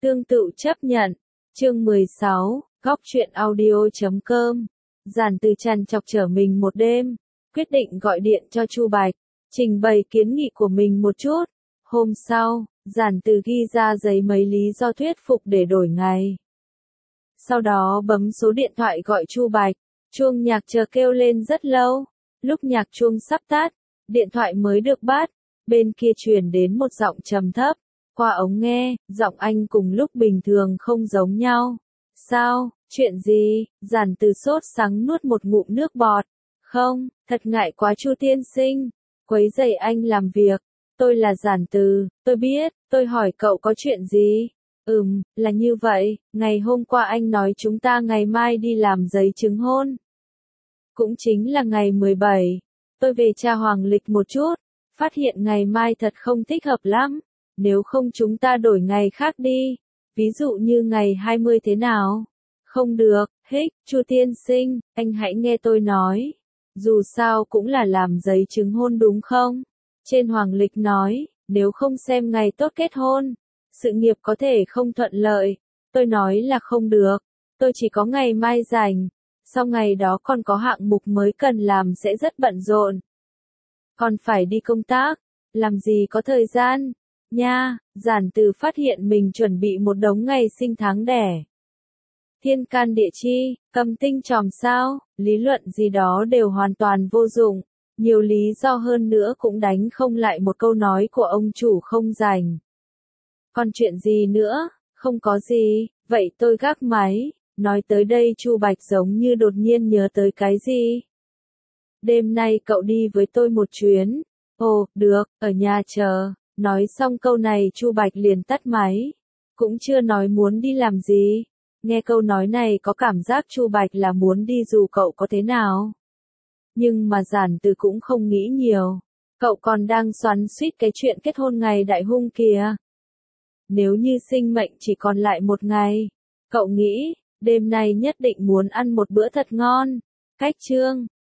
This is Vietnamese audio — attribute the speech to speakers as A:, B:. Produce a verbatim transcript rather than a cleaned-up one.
A: Tương tự chấp nhận. Chương mười sáu, góc truyện audio chấm com. Giản Từ trằn trọc trở mình một đêm, quyết định gọi điện cho Chu Bạch, trình bày kiến nghị của mình một chút. Hôm sau, Giản Từ ghi ra giấy mấy lý do thuyết phục để đổi ngày. Sau đó bấm số điện thoại gọi Chu Bạch, chuông nhạc chờ kêu lên rất lâu. Lúc nhạc chuông sắp tắt, điện thoại mới được bắt, bên kia truyền đến một giọng trầm thấp. Qua ống nghe, giọng anh cùng lúc bình thường không giống nhau. Sao, chuyện gì? Giản Từ sốt sắng nuốt một ngụm nước bọt. Không, thật ngại quá Chu tiên sinh, quấy rầy anh làm việc. Tôi là Giản Từ, tôi biết, tôi hỏi cậu có chuyện gì? Ừm, là như vậy, ngày hôm qua anh nói chúng ta ngày mai đi làm giấy chứng hôn. Cũng chính là ngày mười bảy, tôi về tra hoàng lịch một chút, phát hiện ngày mai thật không thích hợp lắm, nếu không chúng ta đổi ngày khác đi, ví dụ như ngày hai mươi thế nào? Không được, hích, Chu tiên sinh, anh hãy nghe tôi nói, dù sao cũng là làm giấy chứng hôn đúng không? Trên hoàng lịch nói, nếu không xem ngày tốt kết hôn, sự nghiệp có thể không thuận lợi. Tôi nói là không được, tôi chỉ có ngày mai rảnh, sau ngày đó còn có hạng mục mới cần làm sẽ rất bận rộn. Còn phải đi công tác, làm gì có thời gian, nha. Giản Từ phát hiện mình chuẩn bị một đống ngày sinh tháng đẻ. Thiên can địa chi, cầm tinh tròm sao, lý luận gì đó đều hoàn toàn vô dụng. Nhiều lý do hơn nữa cũng đánh không lại một câu nói của ông chủ không rảnh. Còn chuyện gì nữa? Không có gì, vậy tôi gác máy. Nói tới đây Chu Bạch giống như đột nhiên nhớ tới cái gì. Đêm nay cậu đi với tôi một chuyến. Ồ, được, ở nhà chờ. Nói xong câu này Chu Bạch liền tắt máy. Cũng chưa nói muốn đi làm gì. Nghe câu nói này có cảm giác Chu Bạch là muốn đi dù cậu có thế nào. Nhưng mà Giản Từ cũng không nghĩ nhiều. Cậu còn đang xoắn xuýt cái chuyện kết hôn ngày đại hung kìa. Nếu như sinh mệnh chỉ còn lại một ngày, cậu nghĩ, đêm nay nhất định muốn ăn một bữa thật ngon. Cách chương,